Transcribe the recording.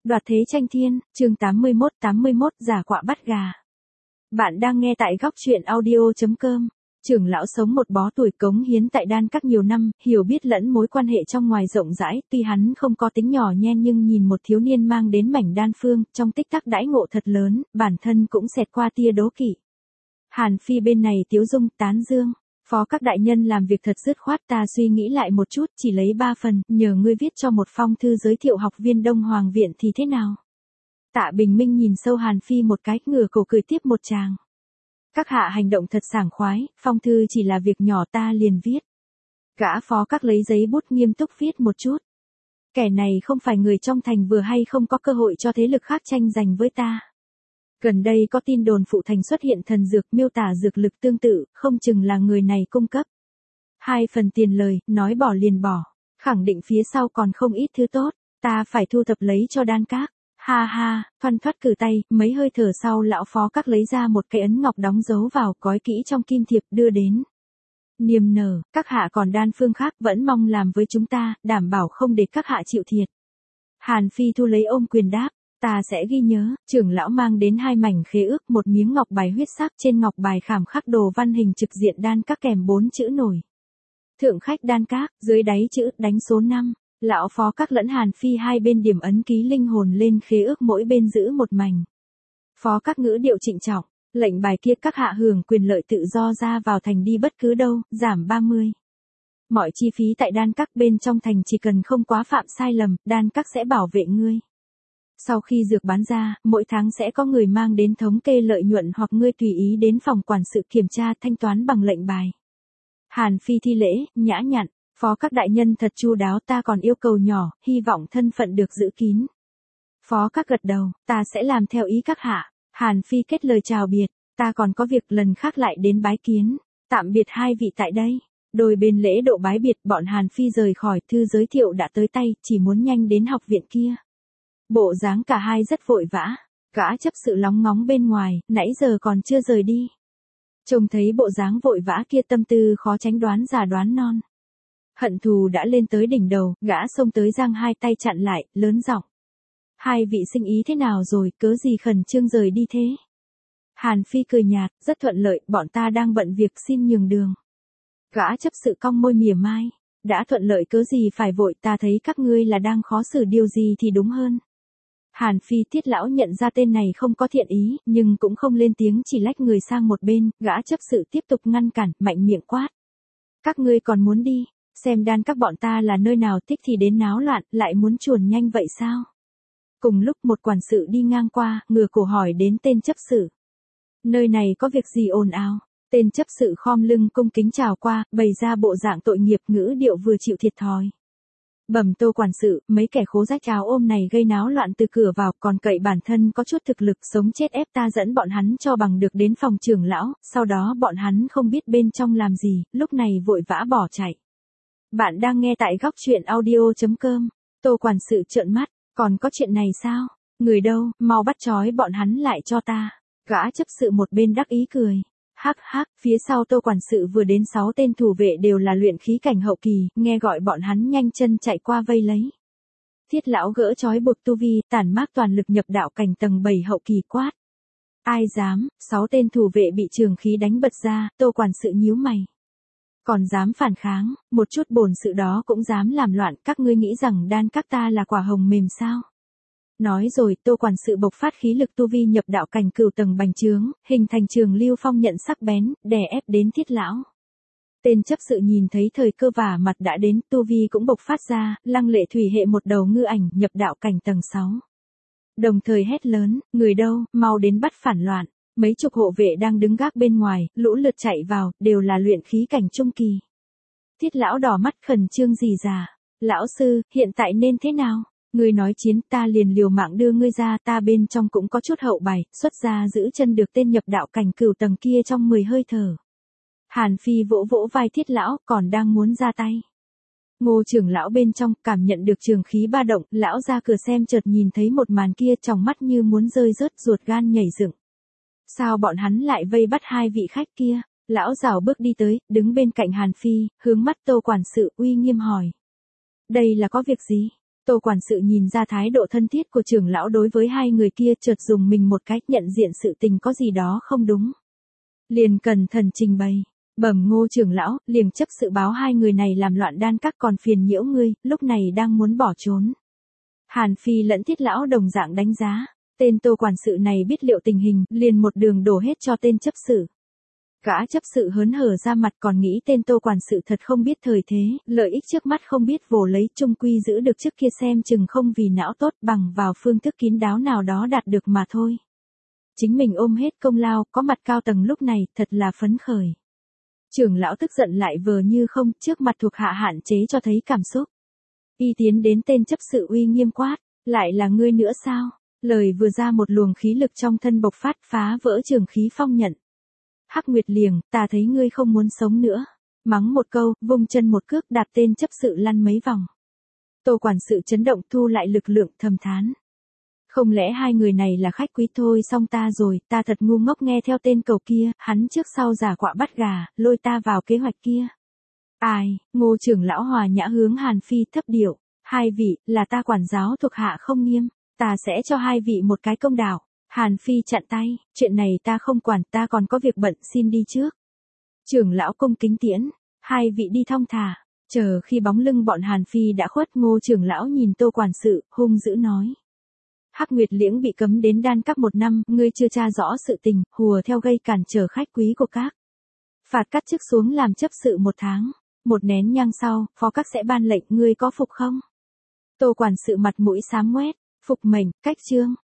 Đoạt thế tranh thiên, chương 81 giả quạ bắt gà. Bạn đang nghe tại góc truyện audio.com. Trưởng lão sống một bó tuổi cống hiến tại đan các nhiều năm, hiểu biết lẫn mối quan hệ trong ngoài rộng rãi, tuy hắn không có tính nhỏ nhen nhưng nhìn một thiếu niên mang đến mảnh đan phương, trong tích tắc đãi ngộ thật lớn, bản thân cũng xẹt qua tia đố kỵ. Hàn Phi bên này tiếu dung, tán dương. Phó các đại nhân làm việc thật dứt khoát, ta suy nghĩ lại một chút, chỉ lấy 3 phần, nhờ ngươi viết cho một phong thư giới thiệu học viên Đông Hoàng viện thì thế nào? Tạ Bình Minh nhìn sâu Hàn Phi một cái, ngửa cổ cười tiếp một tràng. Các hạ hành động thật sảng khoái, phong thư chỉ là việc nhỏ ta liền viết. Gã phó các lấy giấy bút nghiêm túc viết một chút. Kẻ này không phải người trong thành vừa hay không có cơ hội cho thế lực khác tranh giành với ta. Gần đây có tin đồn phụ thành xuất hiện thần dược miêu tả dược lực tương tự, không chừng là người này cung cấp. 2 phần tiền lời, nói bỏ liền bỏ, khẳng định phía sau còn không ít thứ tốt, ta phải thu thập lấy cho đan các. Ha ha, thoăn thoắt cử tay, mấy hơi thở sau lão phó các lấy ra một cái ấn ngọc đóng dấu vào, gói kỹ trong kim thiệp đưa đến. Niềm nở, các hạ còn đan phương khác vẫn mong làm với chúng ta, đảm bảo không để các hạ chịu thiệt. Hàn Phi thu lấy ôm quyền đáp. Ta sẽ ghi nhớ, trưởng lão mang đến 2 mảnh khế ước, một miếng ngọc bài huyết sắc, trên ngọc bài khảm khắc đồ văn hình trực diện đan các kèm 4 chữ nổi. Thượng khách đan các, dưới đáy chữ đánh số 5. Lão phó các lẫn Hàn Phi hai bên điểm ấn ký linh hồn lên khế ước, mỗi bên giữ một mảnh. Phó các ngữ điệu trịnh trọng, lệnh bài kia các hạ hưởng quyền lợi tự do ra vào thành đi bất cứ đâu, giảm 30. Mọi chi phí tại đan các bên trong thành chỉ cần không quá phạm sai lầm, đan các sẽ bảo vệ ngươi. Sau khi dược bán ra, mỗi tháng sẽ có người mang đến thống kê lợi nhuận hoặc ngươi tùy ý đến phòng quản sự kiểm tra thanh toán bằng lệnh bài. Hàn Phi thi lễ, nhã nhặn, phó các đại nhân thật chu đáo, ta còn yêu cầu nhỏ, hy vọng thân phận được giữ kín. Phó các gật đầu, ta sẽ làm theo ý các hạ. Hàn Phi kết lời chào biệt, ta còn có việc lần khác lại đến bái kiến. Tạm biệt hai vị tại đây. Đôi bên lễ độ bái biệt, bọn Hàn Phi rời khỏi, thư giới thiệu đã tới tay, chỉ muốn nhanh đến học viện kia. Bộ dáng cả hai rất vội vã, gã chấp sự lóng ngóng bên ngoài, nãy giờ còn chưa rời đi. Trông thấy bộ dáng vội vã kia, tâm tư khó tránh đoán già đoán non. Hận thù đã lên tới đỉnh đầu, gã xông tới giang hai tay chặn lại, lớn giọng. Hai vị sinh ý thế nào rồi, cớ gì khẩn trương rời đi thế? Hàn Phi cười nhạt, rất thuận lợi, bọn ta đang bận việc xin nhường đường. Gã chấp sự cong môi mỉa mai, đã thuận lợi cớ gì phải vội, ta thấy các ngươi là đang khó xử điều gì thì đúng hơn. Hàn Phi Tiết lão nhận ra tên này không có thiện ý, nhưng cũng không lên tiếng, chỉ lách người sang một bên, gã chấp sự tiếp tục ngăn cản, mạnh miệng quát. Các ngươi còn muốn đi, xem đan các bọn ta là nơi nào, thích thì đến náo loạn, lại muốn chuồn nhanh vậy sao? Cùng lúc một quản sự đi ngang qua, ngửa cổ hỏi đến tên chấp sự. Nơi này có việc gì ồn ào? Tên chấp sự khom lưng cung kính chào qua, bày ra bộ dạng tội nghiệp, ngữ điệu vừa chịu thiệt thòi. Bẩm Tô quản sự, mấy kẻ khố rách áo ôm này gây náo loạn từ cửa vào, còn cậy bản thân có chút thực lực, sống chết ép ta dẫn bọn hắn cho bằng được đến phòng trưởng lão, sau đó bọn hắn không biết bên trong làm gì, lúc này vội vã bỏ chạy. Bạn đang nghe tại góc truyện audio.com. Tô quản sự trợn mắt, còn có chuyện này sao? Người đâu, mau bắt trói bọn hắn lại cho ta. Gã chấp sự một bên đắc ý cười. Hắc hắc, phía sau Tô quản sự vừa đến 6 tên thủ vệ đều là luyện khí cảnh hậu kỳ, nghe gọi bọn hắn nhanh chân chạy qua vây lấy. Thiết lão gỡ trói buộc tu vi, tản mát toàn lực nhập đạo cảnh tầng 7 hậu kỳ quát. Ai dám? 6 tên thủ vệ bị trường khí đánh bật ra, Tô quản sự nhíu mày. Còn dám phản kháng, một chút bổn sự đó cũng dám làm loạn, các ngươi nghĩ rằng đan các ta là quả hồng mềm sao? Nói rồi, Tô quản sự bộc phát khí lực tu vi nhập đạo cảnh cửu tầng bành trướng, hình thành trường lưu phong nhận sắc bén, đè ép đến Thiết lão. Tên chấp sự nhìn thấy thời cơ vả mặt đã đến, tu vi cũng bộc phát ra, lăng lệ thủy hệ một đầu ngư ảnh, nhập đạo cảnh tầng 6. Đồng thời hét lớn, người đâu, mau đến bắt phản loạn. Mấy chục hộ vệ đang đứng gác bên ngoài, lũ lượt chạy vào, đều là luyện khí cảnh trung kỳ. Thiết lão đỏ mắt khẩn trương rỉ rả. Lão sư, hiện tại nên thế nào? Ngươi nói chiến, ta liền liều mạng đưa ngươi ra, ta bên trong cũng có chút hậu bài, xuất ra giữ chân được tên nhập đạo cảnh cửu tầng kia trong 10 hơi thở. Hàn Phi vỗ vỗ vai Thiết lão, còn đang muốn ra tay. Ngô trưởng lão bên trong, cảm nhận được trường khí ba động, lão ra cửa xem chợt nhìn thấy một màn kia, trong mắt như muốn rơi rớt, ruột gan nhảy dựng. Sao bọn hắn lại vây bắt hai vị khách kia? Lão rảo bước đi tới, đứng bên cạnh Hàn Phi, hướng mắt Tô quản sự uy nghiêm hỏi. Đây là có việc gì? Tô quản sự nhìn ra thái độ thân thiết của trưởng lão đối với hai người kia, chợt dùng mình một cái, nhận diện sự tình có gì đó không đúng. Liền cẩn thận trình bày, bẩm Ngô trưởng lão, liền chấp sự báo hai người này làm loạn đan các còn phiền nhiễu ngươi, lúc này đang muốn bỏ trốn. Hàn Phi lẫn Thiết lão đồng dạng đánh giá, tên Tô quản sự này biết liệu tình hình, liền một đường đổ hết cho tên chấp sự. Gã chấp sự hớn hở ra mặt, còn nghĩ tên Tô quản sự thật không biết thời thế, lợi ích trước mắt không biết vồ lấy, chung quy giữ được trước kia xem chừng không vì não tốt, bằng vào phương thức kín đáo nào đó đạt được mà thôi. Chính mình ôm hết công lao, có mặt cao tầng lúc này, thật là phấn khởi. Trưởng lão tức giận lại vờ như không, trước mặt thuộc hạ hạn chế cho thấy cảm xúc. Y tiến đến tên chấp sự uy nghiêm quát, lại là ngươi nữa sao? Lời vừa ra, một luồng khí lực trong thân bộc phát, phá vỡ trường khí phong nhận. Hắc Nguyệt Liềng, ta thấy ngươi không muốn sống nữa. Mắng một câu, vung chân một cước đạp tên chấp sự lăn mấy vòng. Tô quản sự chấn động, thu lại lực lượng, thầm thán. Không lẽ hai người này là khách quý thôi, xong ta rồi, ta thật ngu ngốc nghe theo tên cầu kia, hắn trước sau giả quạ bắt gà, lôi ta vào kế hoạch kia. Ai, Ngô trưởng lão hòa nhã hướng Hàn Phi thấp điệu, hai vị, là ta quản giáo thuộc hạ không nghiêm, ta sẽ cho hai vị một cái công đạo. Hàn Phi chặn tay, chuyện này ta không quản, ta còn có việc bận, xin đi trước. Trưởng lão cung kính tiễn, hai vị đi thong thả, chờ khi bóng lưng bọn Hàn Phi đã khuất, Ngô trưởng lão nhìn Tô quản sự, hung dữ nói. Hắc Nguyệt Liễng bị cấm đến đan các 1 năm, ngươi chưa tra rõ sự tình, hùa theo gây cản trở khách quý của các. Phạt cắt chức xuống làm chấp sự 1 tháng, 1 nén nhang sau, phó các sẽ ban lệnh, ngươi có phục không? Tô quản sự mặt mũi xám ngoét, phục mệnh, cách chương.